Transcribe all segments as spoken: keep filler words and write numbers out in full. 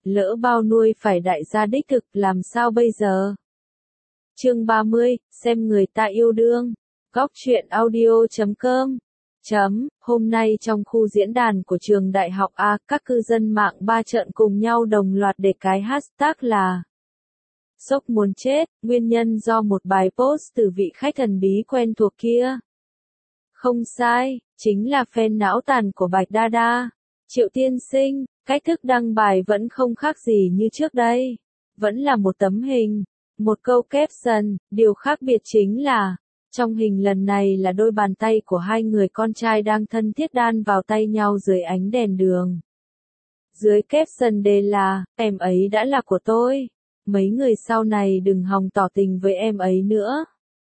lỡ bao nuôi phải đại gia đích thực làm sao bây giờ? Chương ba mươi, xem người ta yêu đương. Góc truyện audio chấm com chấm Hôm nay trong khu diễn đàn của trường đại học A, các cư dân mạng ba trợn cùng nhau đồng loạt để cái hashtag là sốc muốn chết, nguyên nhân do một bài post từ vị khách thần bí quen thuộc kia. Không sai, chính là fan não tàn của Bạch Đa Đa. Triệu tiên sinh, cách thức đăng bài vẫn không khác gì như trước đây. Vẫn là một tấm hình, một câu caption, điều khác biệt chính là, trong hình lần này là đôi bàn tay của hai người con trai đang thân thiết đan vào tay nhau dưới ánh đèn đường. Dưới caption đề là, em ấy đã là của tôi, mấy người sau này đừng hòng tỏ tình với em ấy nữa.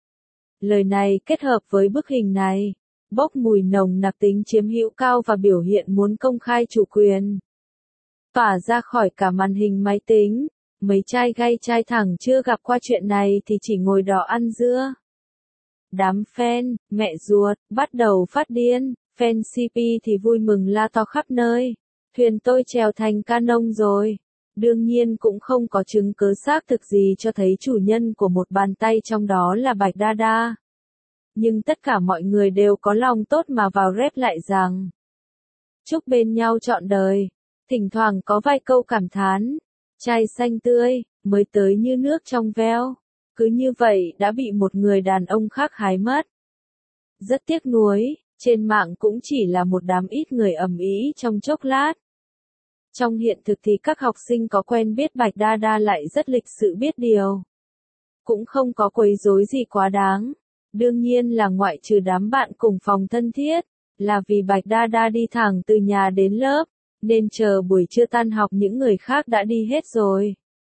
Lời này kết hợp với bức hình này, bốc mùi nồng nặc tính chiếm hữu cao và biểu hiện muốn công khai chủ quyền. Tỏa ra khỏi cả màn hình máy tính, mấy trai gay trai thẳng chưa gặp qua chuyện này thì chỉ ngồi đỏ ăn dưa. Đám fan, mẹ ruột, bắt đầu phát điên, fan xê pê thì vui mừng la to khắp nơi. Thuyền tôi chèo thành canon rồi. Đương nhiên cũng không có chứng cứ xác thực gì cho thấy chủ nhân của một bàn tay trong đó là Bạch Đa Đa. Nhưng tất cả mọi người đều có lòng tốt mà vào rep lại rằng chúc bên nhau trọn đời. Thỉnh thoảng có vài câu cảm thán, trai xanh tươi, mới tới như nước trong veo. Cứ như vậy đã bị một người đàn ông khác hái mất. Rất tiếc nuối, trên mạng cũng chỉ là một đám ít người ầm ĩ trong chốc lát. Trong hiện thực thì các học sinh có quen biết Bạch Đa Đa lại rất lịch sự biết điều. Cũng không có quấy rối gì quá đáng. Đương nhiên là ngoại trừ đám bạn cùng phòng thân thiết, là vì Bạch Đa Đa đi thẳng từ nhà đến lớp, nên chờ buổi trưa tan học những người khác đã đi hết rồi.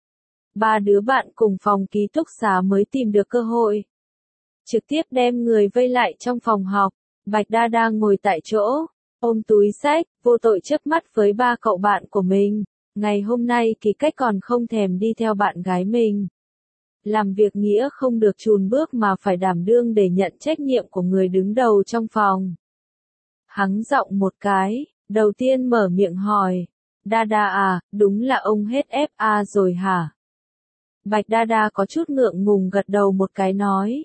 Ba đứa bạn cùng phòng ký túc xá mới tìm được cơ hội. Trực tiếp đem người vây lại trong phòng học, Bạch Đa Đa ngồi tại chỗ, ôm túi xách, vô tội chớp mắt với ba cậu bạn của mình. Ngày hôm nay Kỳ Cách còn không thèm đi theo bạn gái mình. Làm việc nghĩa không được chùn bước mà phải đảm đương để nhận trách nhiệm của người đứng đầu trong phòng. Hắng giọng một cái, đầu tiên mở miệng hỏi, Đa Đa à, đúng là ông hết ép a rồi hả? Bạch Đa Đa có chút ngượng ngùng gật đầu một cái nói.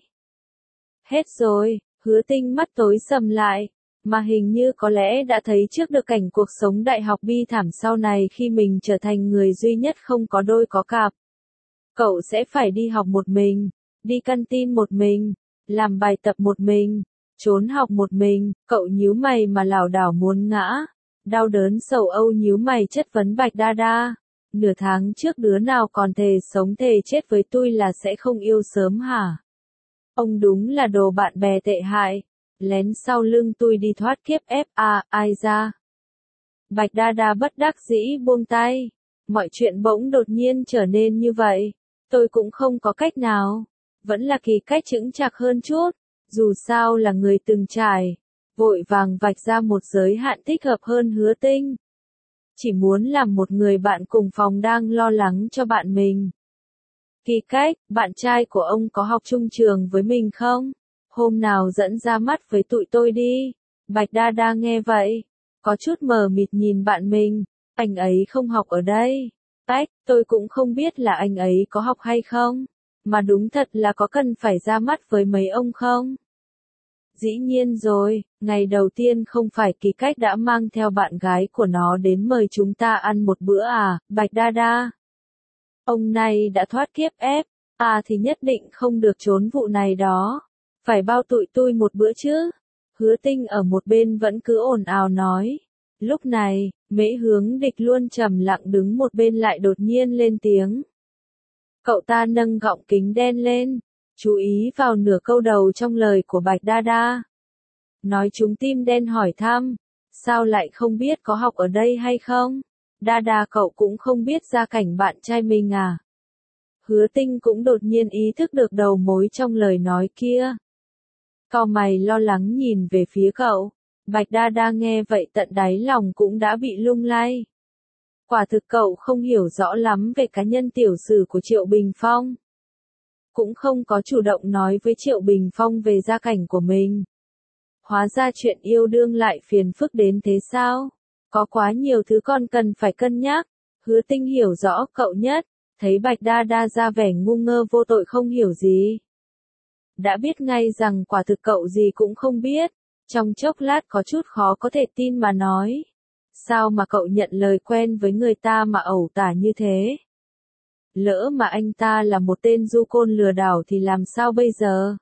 Hết rồi, Hứa Tinh mắt tối sầm lại, mà hình như có lẽ đã thấy trước được cảnh cuộc sống đại học bi thảm sau này khi mình trở thành người duy nhất không có đôi có cặp. Cậu sẽ phải đi học một mình, đi canteen một mình, làm bài tập một mình, trốn học một mình, cậu nhíu mày mà lảo đảo muốn ngã. Đau đớn sầu âu nhíu mày chất vấn Bạch Đa Đa. Nửa tháng trước đứa nào còn thề sống thề chết với tôi là sẽ không yêu sớm hả? Ông đúng là đồ bạn bè tệ hại, lén sau lưng tôi đi thoát kiếp ép a, ai ra? Bạch Đa Đa bất đắc dĩ buông tay, mọi chuyện bỗng đột nhiên trở nên như vậy, tôi cũng không có cách nào, vẫn là Kỳ Cách chững chạc hơn chút, dù sao là người từng trải, vội vàng vạch ra một giới hạn thích hợp hơn Hứa Tinh. Chỉ muốn làm một người bạn cùng phòng đang lo lắng cho bạn mình. Kỳ Cách, bạn trai của ông có học chung trường với mình không? Hôm nào dẫn ra mắt với tụi tôi đi. Bạch Đa Đa nghe vậy, có chút mờ mịt nhìn bạn mình, anh ấy không học ở đây. Tách, tôi cũng không biết là anh ấy có học hay không, mà đúng thật là có cần phải ra mắt với mấy ông không? Dĩ nhiên rồi, ngày đầu tiên không phải Kỳ Cách đã mang theo bạn gái của nó đến mời chúng ta ăn một bữa à, Bạch Đa Đa. Ông này đã thoát kiếp ép, à thì nhất định không được trốn vụ này đó. Phải bao tụi tôi một bữa chứ. Hứa Tinh ở một bên vẫn cứ ồn ào nói. Lúc này, Mễ Hướng Địch luôn trầm lặng đứng một bên lại đột nhiên lên tiếng. Cậu ta nâng gọng kính đen lên, chú ý vào nửa câu đầu trong lời của Bạch Đa Đa. Nói chúng tim đen hỏi thăm, sao lại không biết có học ở đây hay không? Đa Đa cậu cũng không biết gia cảnh bạn trai mình à? Hứa Tinh cũng đột nhiên ý thức được đầu mối trong lời nói kia. Cau mày lo lắng nhìn về phía cậu. Bạch Đa Đa nghe vậy tận đáy lòng cũng đã bị lung lay. Quả thực cậu không hiểu rõ lắm về cá nhân tiểu sử của Triệu Bình Phong. Cũng không có chủ động nói với Triệu Bình Phong về gia cảnh của mình. Hóa ra chuyện yêu đương lại phiền phức đến thế sao? Có quá nhiều thứ con cần phải cân nhắc. Hứa Tinh hiểu rõ cậu nhất, thấy Bạch Đa Đa ra vẻ ngu ngơ vô tội không hiểu gì. Đã biết ngay rằng quả thực cậu gì cũng không biết, trong chốc lát có chút khó có thể tin mà nói. Sao mà cậu nhận lời quen với người ta mà ẩu tả như thế? Lỡ mà anh ta là một tên du côn lừa đảo thì làm sao bây giờ?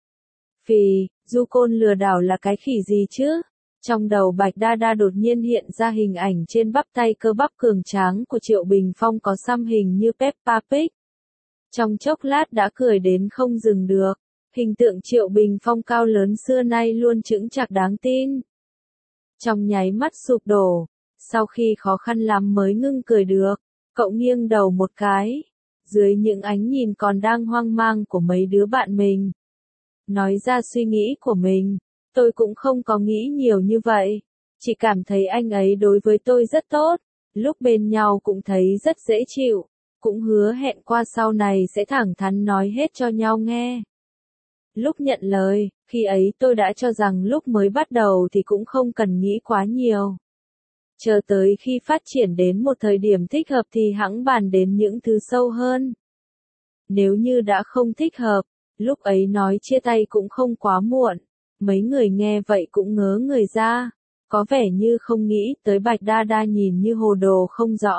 Phì, du côn lừa đảo là cái khỉ gì chứ? Trong đầu Bạch Đa Đa đột nhiên hiện ra hình ảnh trên bắp tay cơ bắp cường tráng của Triệu Bình Phong có xăm hình như Peppa Pig. Trong chốc lát đã cười đến không dừng được. Hình tượng Triệu Bình Phong cao lớn xưa nay luôn chững chạc đáng tin. Trong nháy mắt sụp đổ, sau khi khó khăn lắm mới ngưng cười được, cậu nghiêng đầu một cái, dưới những ánh nhìn còn đang hoang mang của mấy đứa bạn mình. Nói ra suy nghĩ của mình, tôi cũng không có nghĩ nhiều như vậy, chỉ cảm thấy anh ấy đối với tôi rất tốt, lúc bên nhau cũng thấy rất dễ chịu, cũng hứa hẹn qua sau này sẽ thẳng thắn nói hết cho nhau nghe. Lúc nhận lời, khi ấy tôi đã cho rằng lúc mới bắt đầu thì cũng không cần nghĩ quá nhiều. Chờ tới khi phát triển đến một thời điểm thích hợp thì hẵng bàn đến những thứ sâu hơn. Nếu như đã không thích hợp, lúc ấy nói chia tay cũng không quá muộn. Mấy người nghe vậy cũng ngớ người ra, có vẻ như không nghĩ tới Bạch Đa Đa nhìn như hồ đồ không rõ.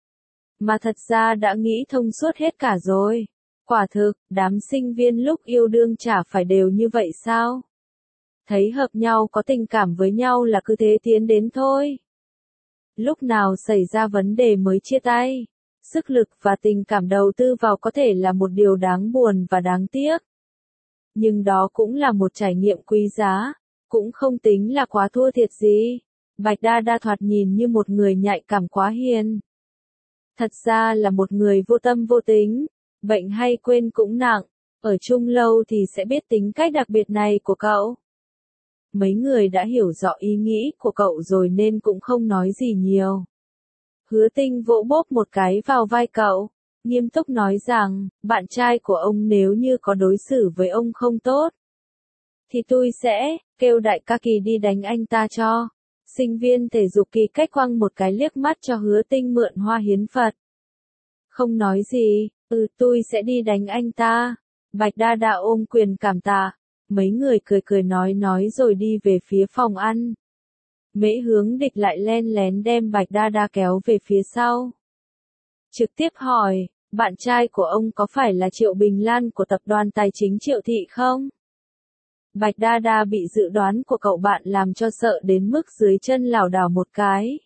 Mà thật ra đã nghĩ thông suốt hết cả rồi. Quả thực, đám sinh viên lúc yêu đương chả phải đều như vậy sao? Thấy hợp nhau có tình cảm với nhau là cứ thế tiến đến thôi. Lúc nào xảy ra vấn đề mới chia tay. Sức lực và tình cảm đầu tư vào có thể là một điều đáng buồn và đáng tiếc. Nhưng đó cũng là một trải nghiệm quý giá, cũng không tính là quá thua thiệt gì. Bạch Đa Đa thoạt nhìn như một người nhạy cảm quá hiền. Thật ra là một người vô tâm vô tính. Bệnh hay quên cũng nặng, ở chung lâu thì sẽ biết tính cách đặc biệt này của cậu. Mấy người đã hiểu rõ ý nghĩ của cậu rồi nên cũng không nói gì nhiều. Hứa Tinh vỗ bốp một cái vào vai cậu, nghiêm túc nói rằng, bạn trai của ông nếu như có đối xử với ông không tốt, thì tôi sẽ, kêu đại ca Kỳ đi đánh anh ta cho. Sinh viên thể dục Kỳ cách quăng một cái liếc mắt cho Hứa Tinh mượn hoa hiến Phật. Không nói gì. Ừ, tôi sẽ đi đánh anh ta. Bạch Đa Đa ôm quyền cảm tạ. Mấy người cười cười nói nói rồi đi về phía phòng ăn. Mễ Hướng Địch lại len lén đem Bạch Đa Đa kéo về phía sau. Trực tiếp hỏi, bạn trai của ông có phải là Triệu Bình Lan của tập đoàn tài chính Triệu Thị không? Bạch Đa Đa bị dự đoán của cậu bạn làm cho sợ đến mức dưới chân lảo đảo một cái.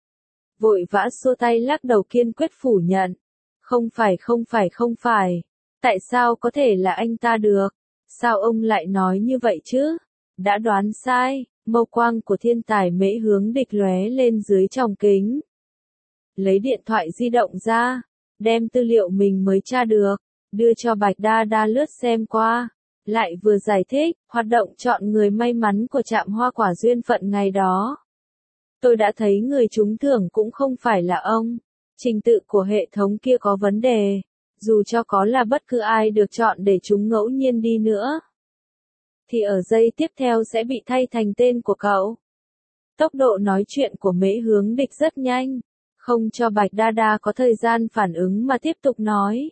Vội vã xua tay lắc đầu kiên quyết phủ nhận. Không phải không phải không phải. Tại sao có thể là anh ta được? Sao ông lại nói như vậy chứ? Đã đoán sai. Mâu quang của thiên tài Mễ Hướng Địch lóe lên dưới tròng kính. Lấy điện thoại di động ra, đem tư liệu mình mới tra được, đưa cho Bạch Đa Đa lướt xem qua. Lại vừa giải thích, hoạt động chọn người may mắn của trạm hoa quả duyên phận ngày đó. Tôi đã thấy người trúng thưởng cũng không phải là ông. Trình tự của hệ thống kia có vấn đề, dù cho có là bất cứ ai được chọn để chúng ngẫu nhiên đi nữa, thì ở giây tiếp theo sẽ bị thay thành tên của cậu. Tốc độ nói chuyện của Mễ Hướng Địch rất nhanh, không cho Bạch Đa Đa có thời gian phản ứng mà tiếp tục nói.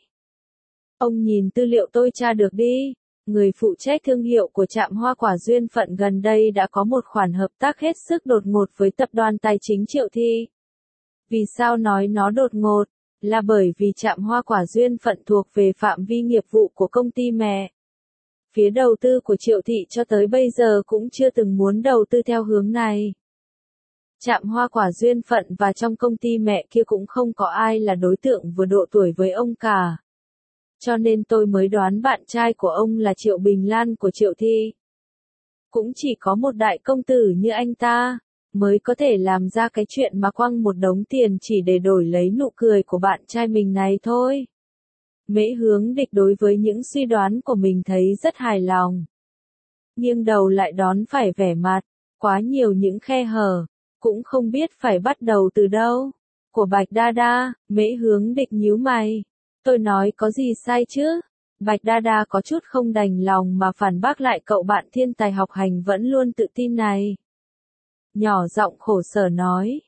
Ông nhìn tư liệu tôi tra được đi, người phụ trách thương hiệu của trạm hoa quả duyên phận gần đây đã có một khoản hợp tác hết sức đột ngột với tập đoàn tài chính Triệu Thị. Vì sao nói nó đột ngột? Là bởi vì trạm hoa quả duyên phận thuộc về phạm vi nghiệp vụ của công ty mẹ. Phía đầu tư của Triệu Thị cho tới bây giờ cũng chưa từng muốn đầu tư theo hướng này. Trạm hoa quả duyên phận và trong công ty mẹ kia cũng không có ai là đối tượng vừa độ tuổi với ông cả. Cho nên tôi mới đoán bạn trai của ông là Triệu Bình Lan của Triệu Thị. Cũng chỉ có một đại công tử như anh ta mới có thể làm ra cái chuyện mà quăng một đống tiền chỉ để đổi lấy nụ cười của bạn trai mình này thôi. Mễ Hướng Địch đối với những suy đoán của mình thấy rất hài lòng. Nghiêng đầu lại đón phải vẻ mặt, quá nhiều những khe hở, cũng không biết phải bắt đầu từ đâu. Của Bạch Đa Đa, Mễ Hướng Địch nhíu mày. Tôi nói có gì sai chứ? Bạch Đa Đa có chút không đành lòng mà phản bác lại cậu bạn thiên tài học hành vẫn luôn tự tin này. Nhỏ giọng khổ sở nói.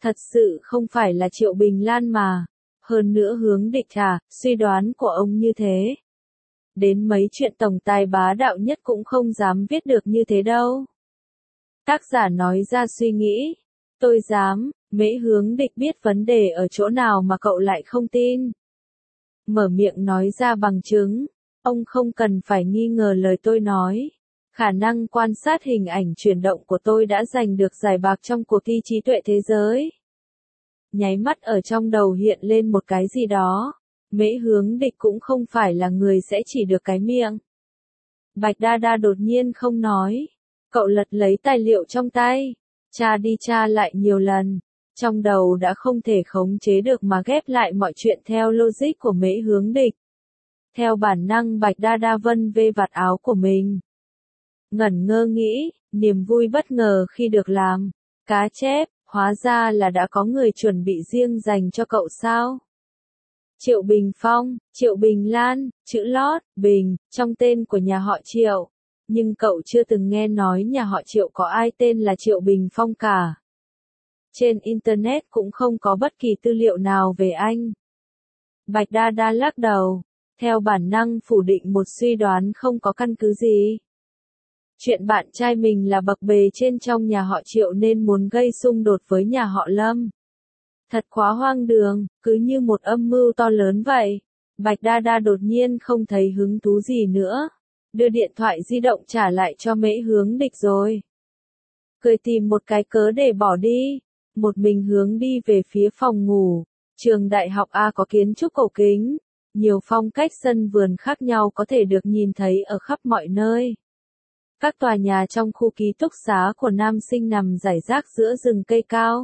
Thật sự không phải là Triệu Bình Lan mà. Hơn nữa Hướng Địch à, suy đoán của ông như thế. Đến mấy chuyện tổng tài bá đạo nhất cũng không dám viết được như thế đâu. Tác giả nói ra suy nghĩ. Tôi dám, Mễ Hướng Địch biết vấn đề ở chỗ nào mà cậu lại không tin. Mở miệng nói ra bằng chứng. Ông không cần phải nghi ngờ lời tôi nói. Khả năng quan sát hình ảnh chuyển động của tôi đã giành được giải bạc trong cuộc thi trí tuệ thế giới. Nháy mắt ở trong đầu hiện lên một cái gì đó. Mễ Hướng Địch cũng không phải là người sẽ chỉ được cái miệng. Bạch Đa Đa đột nhiên không nói. Cậu lật lấy tài liệu trong tay. Tra đi tra lại nhiều lần. Trong đầu đã không thể khống chế được mà ghép lại mọi chuyện theo logic của Mễ Hướng Địch. Theo bản năng Bạch Đa Đa vân vê vạt áo của mình. Ngẩn ngơ nghĩ, niềm vui bất ngờ khi được làm. Cá chép, hóa ra là đã có người chuẩn bị riêng dành cho cậu sao? Triệu Bình Phong, Triệu Bình Lan, chữ lót, Bình, trong tên của nhà họ Triệu. Nhưng cậu chưa từng nghe nói nhà họ Triệu có ai tên là Triệu Bình Phong cả. Trên Internet cũng không có bất kỳ tư liệu nào về anh. Bạch Đa Đa lắc đầu, theo bản năng phủ định một suy đoán không có căn cứ gì. Chuyện bạn trai mình là bậc bề trên trong nhà họ Triệu nên muốn gây xung đột với nhà họ Lâm. Thật quá hoang đường, cứ như một âm mưu to lớn vậy. Bạch Đa Đa đột nhiên không thấy hứng thú gì nữa. Đưa điện thoại di động trả lại cho Mễ Hướng Địch rồi. Cười tìm một cái cớ để bỏ đi. Một mình hướng đi về phía phòng ngủ. Trường đại học A có kiến trúc cổ kính. Nhiều phong cách sân vườn khác nhau có thể được nhìn thấy ở khắp mọi nơi. Các tòa nhà trong khu ký túc xá của nam sinh nằm rải rác giữa rừng cây cao.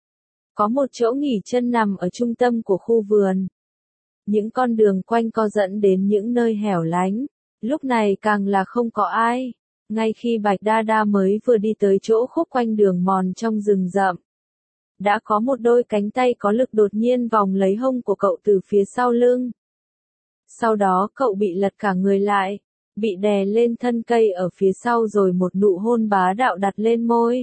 Có một chỗ nghỉ chân nằm ở trung tâm của khu vườn. Những con đường quanh co dẫn đến những nơi hẻo lánh. Lúc này càng là không có ai. Ngay khi Bạch Đa Đa mới vừa đi tới chỗ khúc quanh đường mòn trong rừng rậm. Đã có một đôi cánh tay có lực đột nhiên vòng lấy hông của cậu từ phía sau lưng. Sau đó cậu bị lật cả người lại. Bị đè lên thân cây ở phía sau rồi một nụ hôn bá đạo đặt lên môi.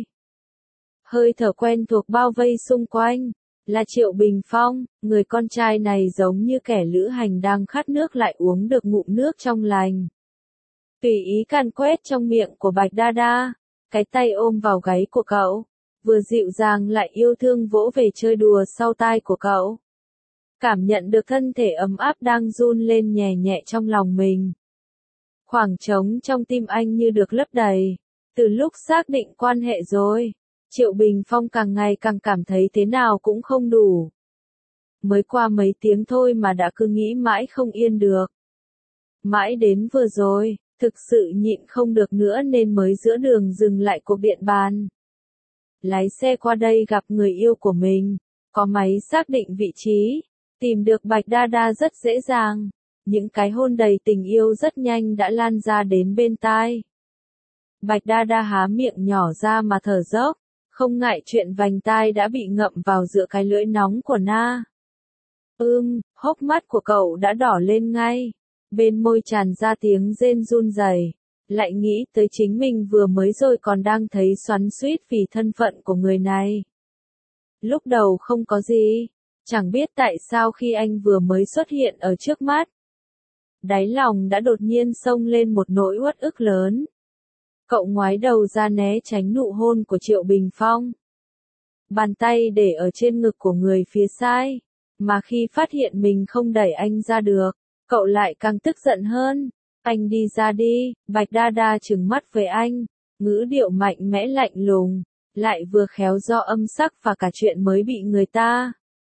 Hơi thở quen thuộc bao vây xung quanh. Là Triệu Bình Phong, người con trai này giống như kẻ lữ hành đang khát nước lại uống được ngụm nước trong lành. Tùy ý càn quét trong miệng của Bạch Đa Đa, cái tay ôm vào gáy của cậu, vừa dịu dàng lại yêu thương vỗ về chơi đùa sau tai của cậu. Cảm nhận được thân thể ấm áp đang run lên nhẹ nhẹ trong lòng mình. Khoảng trống trong tim anh như được lấp đầy. Từ lúc xác định quan hệ rồi, Triệu Bình Phong càng ngày càng cảm thấy thế nào cũng không đủ. Mới qua mấy tiếng thôi mà đã cứ nghĩ mãi không yên được. Mãi đến vừa rồi, thực sự nhịn không được nữa nên mới giữa đường dừng lại cuộc điện bàn. Lái xe qua đây gặp người yêu của mình, có máy xác định vị trí, tìm được Bạch Đa Đa rất dễ dàng. Những cái hôn đầy tình yêu rất nhanh đã lan ra đến bên tai. Bạch Đa Đa há miệng nhỏ ra mà thở dốc, không ngại chuyện vành tai đã bị ngậm vào giữa cái lưỡi nóng của Na. Ưm, hốc mắt của cậu đã đỏ lên ngay. Bên môi tràn ra tiếng rên run rẩy. Lại nghĩ tới chính mình vừa mới rồi còn đang thấy xoắn xuýt vì thân phận của người này. Lúc đầu không có gì, chẳng biết tại sao khi anh vừa mới xuất hiện ở trước mắt. Đáy lòng đã đột nhiên xông lên một nỗi uất ức lớn. Cậu ngoái đầu ra né tránh nụ hôn của Triệu Bình Phong. Bàn tay để ở trên ngực của người phía sai, mà khi phát hiện mình không đẩy anh ra được, cậu lại càng tức giận hơn. Anh đi ra đi, Bạch Đa Đa trừng mắt với anh, ngữ điệu mạnh mẽ lạnh lùng, lại vừa khéo do âm sắc và cả chuyện mới bị người ta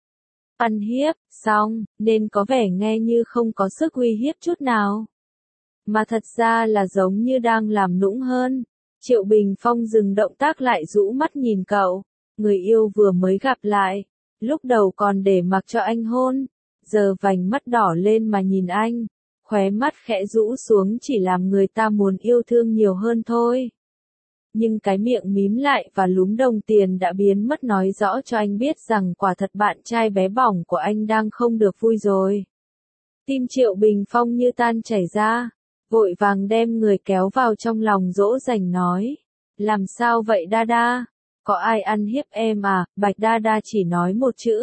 ăn hiếp, xong, nên có vẻ nghe như không có sức uy hiếp chút nào. Mà thật ra là giống như đang làm nũng hơn. Triệu Bình Phong dừng động tác lại rũ mắt nhìn cậu. Người yêu vừa mới gặp lại. Lúc đầu còn để mặc cho anh hôn. Giờ vành mắt đỏ lên mà nhìn anh. Khóe mắt khẽ rũ xuống chỉ làm người ta muốn yêu thương nhiều hơn thôi. Nhưng cái miệng mím lại và lúm đồng tiền đã biến mất nói rõ cho anh biết rằng quả thật bạn trai bé bỏng của anh đang không được vui rồi. Tim Triệu Bình Phong như tan chảy ra. Vội vàng đem người kéo vào trong lòng dỗ dành nói. Làm sao vậy Đa Đa? có ai ăn hiếp em à, Bạch Đa Đa chỉ nói một chữ.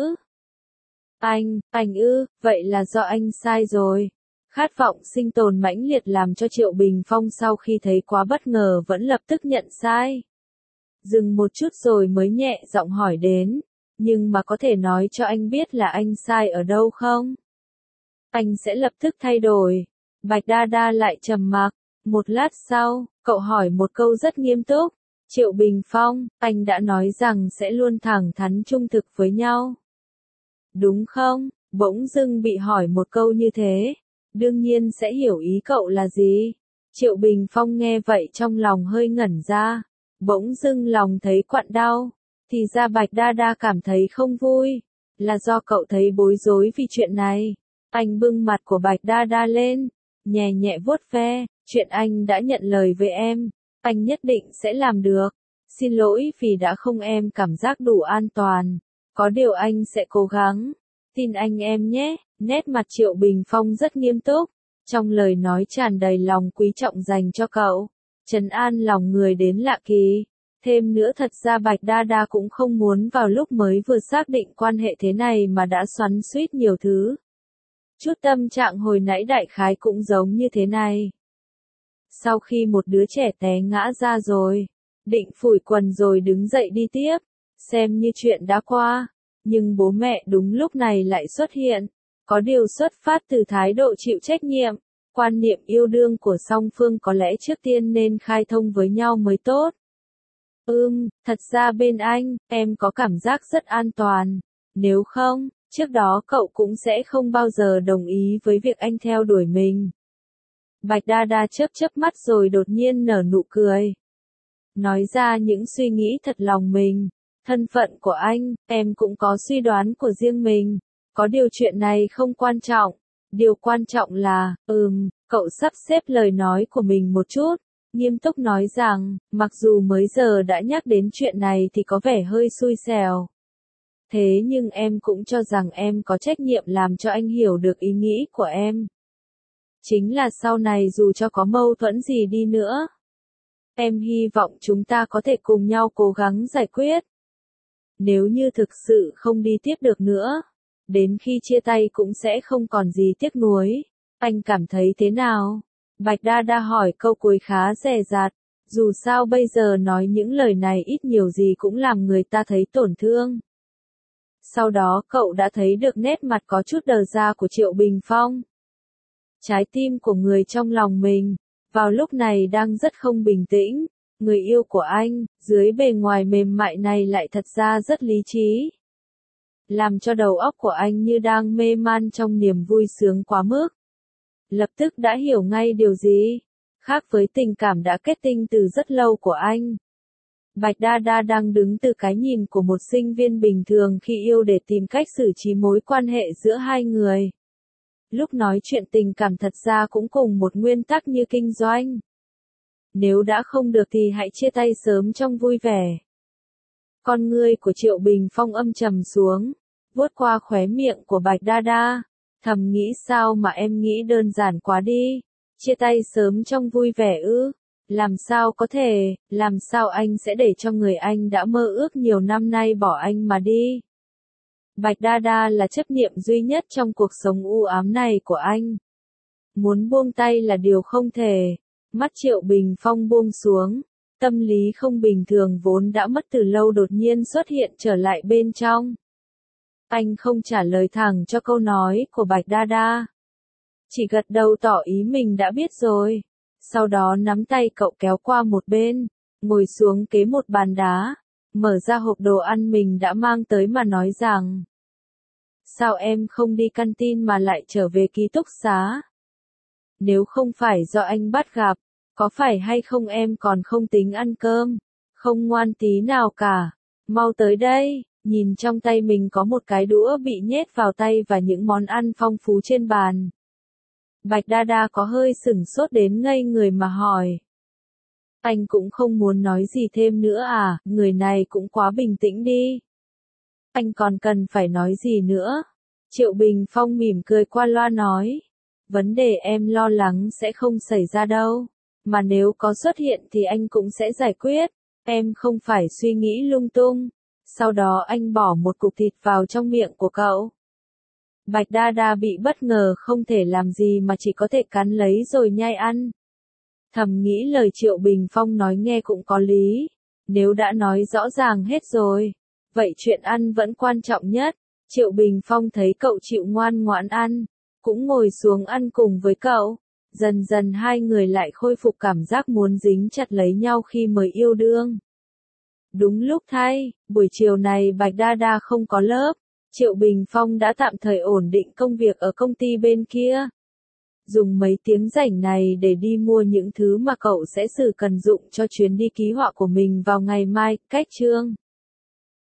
Anh, anh ư, vậy là do anh sai rồi. Khát vọng sinh tồn mãnh liệt làm cho Triệu Bình Phong sau khi thấy quá bất ngờ vẫn lập tức nhận sai. Dừng một chút rồi mới nhẹ giọng hỏi đến, nhưng mà có thể nói cho anh biết là anh sai ở đâu không? Anh sẽ lập tức thay đổi. Bạch Đa Đa lại trầm mặc, một lát sau, cậu hỏi một câu rất nghiêm túc. Triệu Bình Phong, anh đã nói rằng sẽ luôn thẳng thắn trung thực với nhau. Đúng không? Bỗng dưng bị hỏi một câu như thế. Đương nhiên sẽ hiểu ý cậu là gì. Triệu Bình Phong nghe vậy trong lòng hơi ngẩn ra. Bỗng dưng lòng thấy quặn đau. Thì ra Bạch Đa Đa cảm thấy không vui. Là do cậu thấy bối rối vì chuyện này. Anh bưng mặt của Bạch Đa Đa lên. Nhẹ nhẹ vuốt ve. Chuyện anh đã nhận lời với em. Anh nhất định sẽ làm được. Xin lỗi vì đã không em cảm giác đủ an toàn. Có điều anh sẽ cố gắng. Tin anh em nhé. Nét mặt Triệu Bình Phong rất nghiêm túc. Trong lời nói tràn đầy lòng quý trọng dành cho cậu. Trấn an lòng người đến lạ kỳ. Thêm nữa thật ra Bạch Đa Đa cũng không muốn vào lúc mới vừa xác định quan hệ thế này mà đã xoắn xuýt nhiều thứ. Chút tâm trạng hồi nãy đại khái cũng giống như thế này. Sau khi một đứa trẻ té ngã ra rồi, định phủi quần rồi đứng dậy đi tiếp, xem như chuyện đã qua, nhưng bố mẹ đúng lúc này lại xuất hiện, có điều xuất phát từ thái độ chịu trách nhiệm, quan niệm yêu đương của song phương có lẽ trước tiên nên khai thông với nhau mới tốt. Ừm, thật ra bên anh, em có cảm giác rất an toàn, nếu không, trước đó cậu cũng sẽ không bao giờ đồng ý với việc anh theo đuổi mình. Bạch Đa Đa chớp chớp mắt rồi đột nhiên nở nụ cười. Nói ra những suy nghĩ thật lòng mình. Thân phận của anh, em cũng có suy đoán của riêng mình. Có điều chuyện này không quan trọng. Điều quan trọng là, ừm, cậu sắp xếp lời nói của mình một chút. Nghiêm túc nói rằng, mặc dù mới giờ đã nhắc đến chuyện này thì có vẻ hơi xui xẻo. Thế nhưng em cũng cho rằng em có trách nhiệm làm cho anh hiểu được ý nghĩ của em. Chính là sau này dù cho có mâu thuẫn gì đi nữa, em hy vọng chúng ta có thể cùng nhau cố gắng giải quyết. Nếu như thực sự không đi tiếp được nữa, đến khi chia tay cũng sẽ không còn gì tiếc nuối. Anh cảm thấy thế nào? Bạch Đa Đa hỏi câu cuối khá dè dặt. Dù sao bây giờ nói những lời này ít nhiều gì cũng làm người ta thấy tổn thương. Sau đó cậu đã thấy được nét mặt có chút đờ ra của Triệu Bình Phong. Trái tim của người trong lòng mình, vào lúc này đang rất không bình tĩnh. Người yêu của anh, dưới bề ngoài mềm mại này lại thật ra rất lý trí. Làm cho đầu óc của anh như đang mê man trong niềm vui sướng quá mức. Lập tức đã hiểu ngay điều gì, khác với tình cảm đã kết tinh từ rất lâu của anh. Bạch Đa Đa đang đứng từ cái nhìn của một sinh viên bình thường khi yêu để tìm cách xử trí mối quan hệ giữa hai người. Lúc nói chuyện tình cảm thật ra cũng cùng một nguyên tắc như kinh doanh. Nếu đã không được thì hãy chia tay sớm trong vui vẻ. Con ngươi của Triệu Bình Phong âm trầm xuống, vuốt qua khóe miệng của Bạch Đa Đa, thầm nghĩ sao mà em nghĩ đơn giản quá đi, chia tay sớm trong vui vẻ ư, làm sao có thể, làm sao anh sẽ để cho người anh đã mơ ước nhiều năm nay bỏ anh mà đi. Bạch Đa Đa là chấp niệm duy nhất trong cuộc sống u ám này của anh. Muốn buông tay là điều không thể. Mắt Triệu Bình Phong buông xuống, tâm lý không bình thường vốn đã mất từ lâu đột nhiên xuất hiện trở lại bên trong. Anh không trả lời thẳng cho câu nói của Bạch Đa Đa. Chỉ gật đầu tỏ ý mình đã biết rồi. Sau đó nắm tay cậu kéo qua một bên, ngồi xuống kế một bàn đá, mở ra hộp đồ ăn mình đã mang tới mà nói rằng: sao em không đi canteen mà lại trở về ký túc xá? Nếu không phải do anh bắt gặp, có phải hay không em còn không tính ăn cơm, không ngoan tí nào cả. Mau tới đây, nhìn trong tay mình có một cái đũa bị nhét vào tay và những món ăn phong phú trên bàn. Bạch Đa Đa có hơi sửng sốt đến ngây người mà hỏi. Anh cũng không muốn nói gì thêm nữa à, người này cũng quá bình tĩnh đi. Anh còn cần phải nói gì nữa? Triệu Bình Phong mỉm cười qua loa nói. Vấn đề em lo lắng sẽ không xảy ra đâu, mà nếu có xuất hiện thì anh cũng sẽ giải quyết. Em không phải suy nghĩ lung tung. Sau đó anh bỏ một cục thịt vào trong miệng của cậu. Bạch Đa Đa bị bất ngờ không thể làm gì mà chỉ có thể cắn lấy rồi nhai ăn. Thầm nghĩ lời Triệu Bình Phong nói nghe cũng có lý. Nếu đã nói rõ ràng hết rồi, vậy chuyện ăn vẫn quan trọng nhất. Triệu Bình Phong thấy cậu chịu ngoan ngoãn ăn, cũng ngồi xuống ăn cùng với cậu. Dần dần hai người lại khôi phục cảm giác muốn dính chặt lấy nhau khi mới yêu đương. Đúng lúc thay, buổi chiều này Bạch Đa Đa không có lớp. Triệu Bình Phong đã tạm thời ổn định công việc ở công ty bên kia. Dùng mấy tiếng rảnh này để đi mua những thứ mà cậu sẽ xử cần dụng cho chuyến đi ký họa của mình vào ngày mai, cách chương.